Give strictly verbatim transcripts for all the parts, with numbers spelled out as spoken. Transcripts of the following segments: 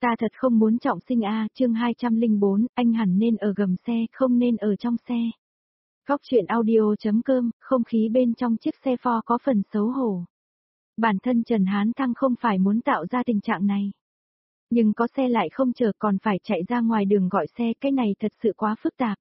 Ta thật không muốn trọng sinh a, chương hai trăm lẻ bốn, anh hẳn nên ở gầm xe, không nên ở trong xe. Góc truyện audio.com, không khí bên trong chiếc xe Ford có phần xấu hổ. Bản thân Trần Hán Thăng không phải muốn tạo ra tình trạng này. Nhưng có xe lại không chờ còn phải chạy ra ngoài đường gọi xe, cái này thật sự quá phức tạp.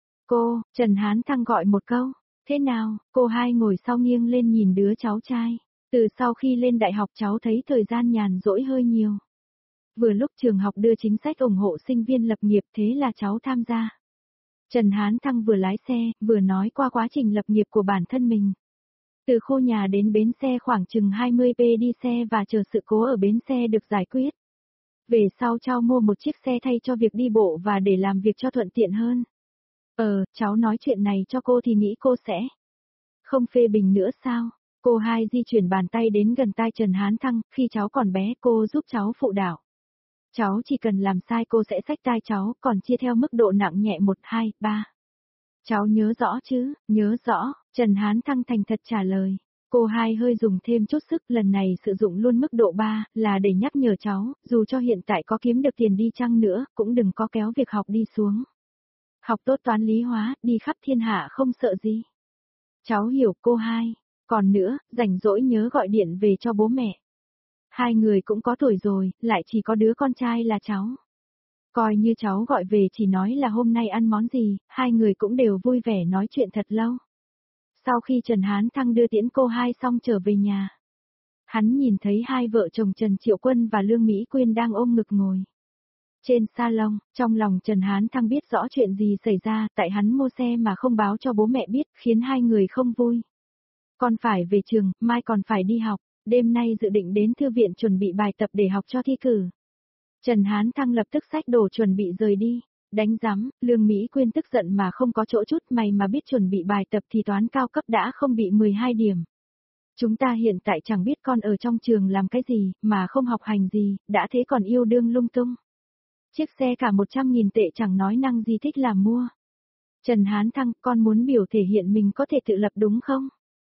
Cô, Trần Hán Thăng gọi một câu, thế nào, cô hai ngồi sau nghiêng lên nhìn đứa cháu trai. Từ sau khi lên đại học cháu thấy thời gian nhàn rỗi hơi nhiều. Vừa lúc trường học đưa chính sách ủng hộ sinh viên lập nghiệp thế là cháu tham gia. Trần Hán Thăng vừa lái xe, vừa nói qua quá trình lập nghiệp của bản thân mình. Từ khu nhà đến bến xe khoảng chừng hai mươi phút đi xe và chờ sự cố ở bến xe được giải quyết. Về sau cháu mua một chiếc xe thay cho việc đi bộ và để làm việc cho thuận tiện hơn. Ờ, cháu nói chuyện này cho cô thì nghĩ cô sẽ không phê bình nữa sao? Cô hai di chuyển bàn tay đến gần tai Trần Hán Thăng, khi cháu còn bé cô giúp cháu phụ đạo. Cháu chỉ cần làm sai cô sẽ xách tai cháu, còn chia theo mức độ nặng nhẹ một, hai, ba. Cháu nhớ rõ chứ, nhớ rõ, Trần Hán Thăng thành thật trả lời. Cô hai hơi dùng thêm chút sức, lần này sử dụng luôn mức độ ba, là để nhắc nhở cháu, dù cho hiện tại có kiếm được tiền đi chăng nữa, cũng đừng có kéo việc học đi xuống. Học tốt toán lý hóa, đi khắp thiên hạ không sợ gì. Cháu hiểu cô hai, còn nữa, rảnh rỗi nhớ gọi điện về cho bố mẹ. Hai người cũng có tuổi rồi, lại chỉ có đứa con trai là cháu. Coi như cháu gọi về chỉ nói là hôm nay ăn món gì, hai người cũng đều vui vẻ nói chuyện thật lâu. Sau khi Trần Hán Thăng đưa tiễn cô hai xong trở về nhà. Hắn nhìn thấy hai vợ chồng Trần Triệu Quân và Lương Mỹ Quyên đang ôm ngực ngồi trên salon, trong lòng Trần Hán Thăng biết rõ chuyện gì xảy ra, tại hắn mua xe mà không báo cho bố mẹ biết, khiến hai người không vui. Con phải về trường, mai còn phải đi học, đêm nay dự định đến thư viện chuẩn bị bài tập để học cho thi cử. Trần Hán Thăng lập tức xách đồ chuẩn bị rời đi, đánh rắm, Lương Mỹ Quyên tức giận mà không có chỗ chút, mày mà biết chuẩn bị bài tập thì toán cao cấp đã không bị mười hai điểm. Chúng ta hiện tại chẳng biết con ở trong trường làm cái gì, mà không học hành gì, đã thế còn yêu đương lung tung. Chiếc xe cả một trăm nghìn tệ chẳng nói năng gì thích làm mua. Trần Hán Thăng, con muốn biểu thể hiện mình có thể tự lập đúng không?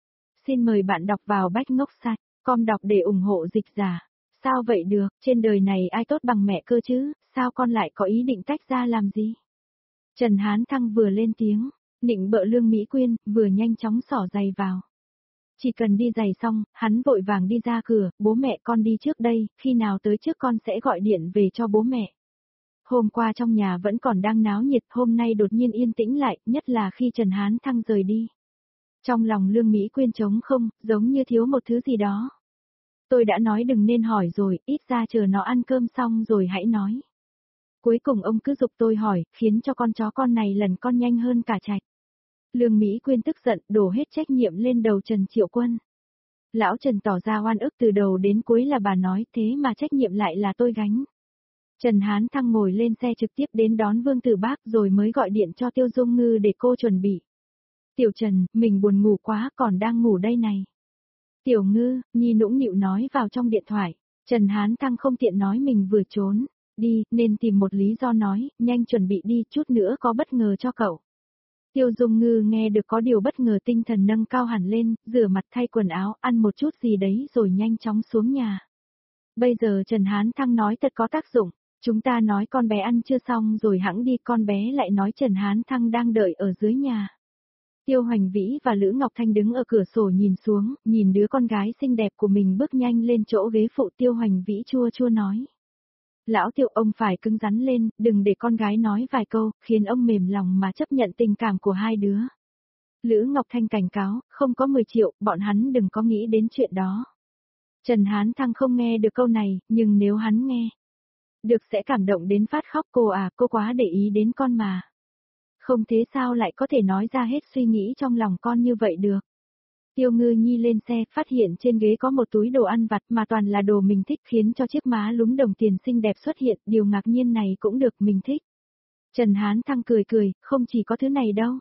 Xin mời bạn đọc vào Bách Ngốc Site, com đọc để ủng hộ dịch giả. Sao vậy được, trên đời này ai tốt bằng mẹ cơ chứ, sao con lại có ý định tách ra làm gì? Trần Hán Thăng vừa lên tiếng, nịnh bợ Lương Mỹ Quyên, vừa nhanh chóng xỏ giày vào. Chỉ cần đi giày xong, hắn vội vàng đi ra cửa, bố mẹ con đi trước đây, khi nào tới trước con sẽ gọi điện về cho bố mẹ. Hôm qua trong nhà vẫn còn đang náo nhiệt, hôm nay đột nhiên yên tĩnh lại, nhất là khi Trần Hán Thăng rời đi. Trong lòng Lương Mỹ Quyên trống không, giống như thiếu một thứ gì đó. Tôi đã nói đừng nên hỏi rồi, ít ra chờ nó ăn cơm xong rồi hãy nói. Cuối cùng ông cứ giục tôi hỏi, khiến cho con chó con này lần con nhanh hơn cả Trạch. Lương Mỹ Quyên tức giận, đổ hết trách nhiệm lên đầu Trần Triệu Quân. Lão Trần tỏ ra oan ức từ đầu đến cuối là bà nói, thế mà trách nhiệm lại là tôi gánh. Trần Hán Thăng ngồi lên xe trực tiếp đến đón Vương Tử Bác rồi mới gọi điện cho Tiêu Dung Ngư để cô chuẩn bị. Tiểu Trần, mình buồn ngủ quá, còn đang ngủ đây này. Tiểu Ngư, Nhi nũng nịu nói vào trong điện thoại. Trần Hán Thăng không tiện nói mình vừa trốn đi, nên tìm một lý do nói, nhanh chuẩn bị đi, chút nữa có bất ngờ cho cậu. Tiêu Dung Ngư nghe được có điều bất ngờ tinh thần nâng cao hẳn lên, rửa mặt thay quần áo, ăn một chút gì đấy rồi nhanh chóng xuống nhà. Bây giờ Trần Hán Thăng nói thật có tác dụng, chúng ta nói con bé ăn chưa xong rồi hẵng đi, con bé lại nói Trần Hán Thăng đang đợi ở dưới nhà. Tiêu Hoành Vĩ và Lữ Ngọc Thanh đứng ở cửa sổ nhìn xuống, nhìn đứa con gái xinh đẹp của mình bước nhanh lên chỗ ghế phụ. Tiêu Hoành Vĩ chua chua nói. Lão Tiêu, ông phải cứng rắn lên, đừng để con gái nói vài câu, khiến ông mềm lòng mà chấp nhận tình cảm của hai đứa. Lữ Ngọc Thanh cảnh cáo, không có mười triệu, bọn hắn đừng có nghĩ đến chuyện đó. Trần Hán Thăng không nghe được câu này, nhưng nếu hắn nghe được sẽ cảm động đến phát khóc. Cô à, cô quá để ý đến con mà. Không thế sao lại có thể nói ra hết suy nghĩ trong lòng con như vậy được. Tiêu Ngư Nhi lên xe, phát hiện trên ghế có một túi đồ ăn vặt mà toàn là đồ mình thích, khiến cho chiếc má lúm đồng tiền xinh đẹp xuất hiện, điều ngạc nhiên này cũng được mình thích. Trần Hán Thăng cười cười, không chỉ có thứ này đâu.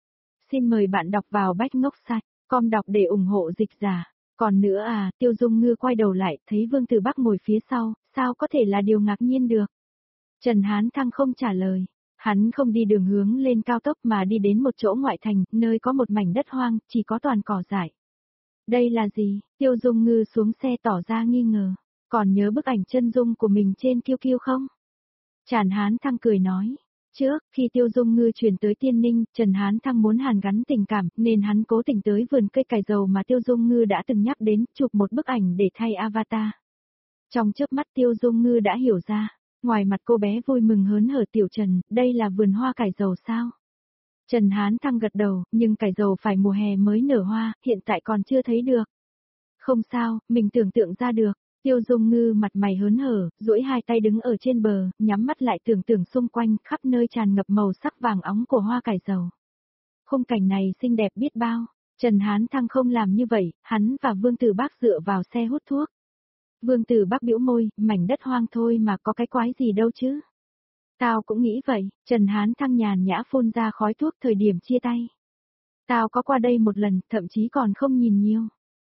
Xin mời bạn đọc vào Bách Ngốc Site, com đọc để ủng hộ dịch giả. Còn nữa à, Tiêu Dung Ngư quay đầu lại, thấy Vương Tử Bắc ngồi phía sau, sao có thể là điều ngạc nhiên được. Trần Hán Thăng không trả lời. Hắn không đi đường hướng lên cao tốc mà đi đến một chỗ ngoại thành, nơi có một mảnh đất hoang, chỉ có toàn cỏ dại. Đây là gì? Tiêu Dung Ngư xuống xe tỏ ra nghi ngờ. Còn nhớ bức ảnh chân dung của mình trên Q Q không? Trần Hán Thăng cười nói. Trước, khi Tiêu Dung Ngư chuyển tới Tiên Ninh, Trần Hán Thăng muốn hàn gắn tình cảm, nên hắn cố tình tới vườn cây cải dầu mà Tiêu Dung Ngư đã từng nhắc đến, chụp một bức ảnh để thay avatar. Trong chớp mắt Tiêu Dung Ngư đã hiểu ra, ngoài mặt cô bé vui mừng hớn hở Tiểu Trần, đây là vườn hoa cải dầu sao? Trần Hán Thăng gật đầu, nhưng cải dầu phải mùa hè mới nở hoa, hiện tại còn chưa thấy được. Không sao, mình tưởng tượng ra được. Tiêu Dung Ngư mặt mày hớn hở, duỗi hai tay đứng ở trên bờ, nhắm mắt lại tưởng tượng xung quanh, khắp nơi tràn ngập màu sắc vàng óng của hoa cải dầu. Khung cảnh này xinh đẹp biết bao. Trần Hán Thăng không làm như vậy, hắn và Vương Tử Bác dựa vào xe hút thuốc. Vương Tử Bác bĩu môi, mảnh đất hoang thôi mà có cái quái gì đâu chứ. Tao cũng nghĩ vậy, Trần Hán Thăng nhàn nhã phun ra khói thuốc thời điểm chia tay. Tao có qua đây một lần, thậm chí còn không nhìn nhiều.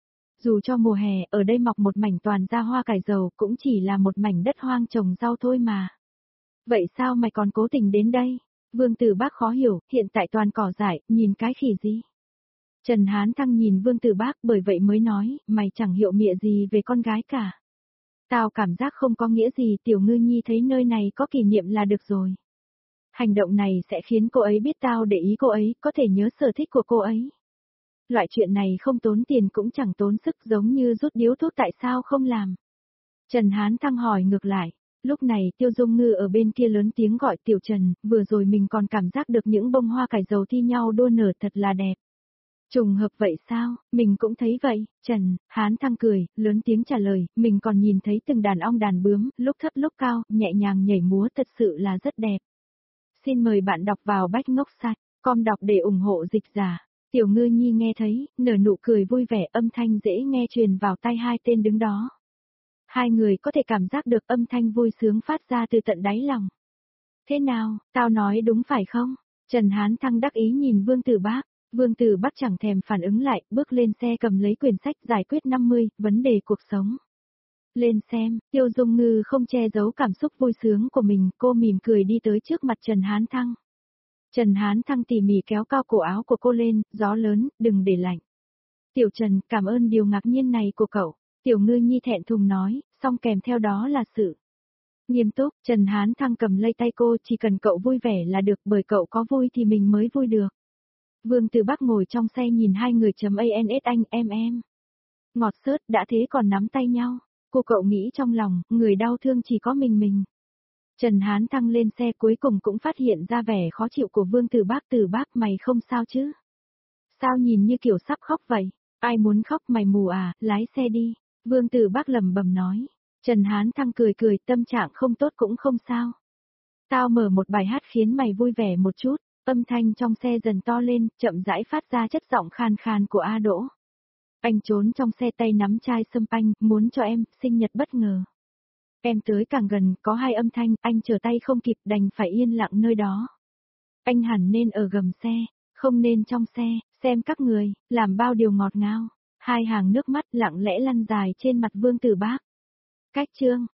Dù cho mùa hè, ở đây mọc một mảnh toàn ra hoa cải dầu, cũng chỉ là một mảnh đất hoang trồng rau thôi mà. Vậy sao mày còn cố tình đến đây? Vương Tử Bác khó hiểu, hiện tại toàn cỏ dại, nhìn cái khỉ gì? Trần Hán Thăng nhìn Vương Tử Bác bởi vậy mới nói, mày chẳng hiệu mịa gì về con gái cả. Tao cảm giác không có nghĩa gì, Tiểu Ngư Nhi thấy nơi này có kỷ niệm là được rồi. Hành động này sẽ khiến cô ấy biết tao để ý cô ấy, có thể nhớ sở thích của cô ấy. Loại chuyện này không tốn tiền cũng chẳng tốn sức, giống như rút điếu thuốc, tại sao không làm? Trần Hán Thăng hỏi ngược lại. Lúc này Tiêu Dung Ngư ở bên kia lớn tiếng gọi Tiểu Trần, vừa rồi mình còn cảm giác được những bông hoa cải dầu thi nhau đua nở thật là đẹp. Trùng hợp vậy sao, mình cũng thấy vậy. Trần Hán Thăng cười, lớn tiếng trả lời, mình còn nhìn thấy từng đàn ong đàn bướm, lúc thấp lúc cao, nhẹ nhàng nhảy múa, thật sự là rất đẹp. Xin mời bạn đọc vào Bách Ngốc Site, com đọc để ủng hộ dịch giả. Tiểu Ngư Nhi nghe thấy, nở nụ cười vui vẻ, âm thanh dễ nghe truyền vào tai hai tên đứng đó. Hai người có thể cảm giác được âm thanh vui sướng phát ra từ tận đáy lòng. Thế nào, tao nói đúng phải không? Trần Hán Thăng đắc ý nhìn Vương Tử Bác. Vương Tử Bác chẳng thèm phản ứng lại, bước lên xe cầm lấy quyển sách giải quyết năm mươi, vấn đề cuộc sống. Lên xem, Tiêu Dung Ngư không che giấu cảm xúc vui sướng của mình, cô mỉm cười đi tới trước mặt Trần Hán Thăng. Trần Hán Thăng tỉ mỉ kéo cao cổ áo của cô lên, gió lớn, đừng để lạnh. Tiểu Trần, cảm ơn điều ngạc nhiên này của cậu. Tiểu Ngư Nhi thẹn thùng nói, song kèm theo đó là sự nghiêm túc. Trần Hán Thăng cầm lấy tay cô, chỉ cần cậu vui vẻ là được, bởi cậu có vui thì mình mới vui được. Vương Tử Bác ngồi trong xe nhìn hai người chấm ans anh em em. Ngọt xớt, đã thế còn nắm tay nhau. Cô cậu nghĩ trong lòng, người đau thương chỉ có mình mình. Trần Hán Thăng lên xe cuối cùng cũng phát hiện ra vẻ khó chịu của Vương Tử Bác. Tử Bác, mày không sao chứ? Sao nhìn như kiểu sắp khóc vậy? Ai muốn khóc, mày mù à, lái xe đi. Vương Tử Bác lẩm bẩm nói. Trần Hán Thăng cười cười, tâm trạng không tốt cũng không sao. Tao mở một bài hát khiến mày vui vẻ một chút. Âm thanh trong xe dần to lên, chậm rãi phát ra chất giọng khàn khàn của A Đỗ. Anh trốn trong xe, tay nắm chai sâm panh, muốn cho em, sinh nhật bất ngờ. Em tới càng gần, có hai âm thanh, anh trở tay không kịp, đành phải yên lặng nơi đó. Anh hẳn nên ở gầm xe, không nên trong xe, xem các người, làm bao điều ngọt ngào. Hai hàng nước mắt lặng lẽ lăn dài trên mặt Vương Tử Bác. Cách chương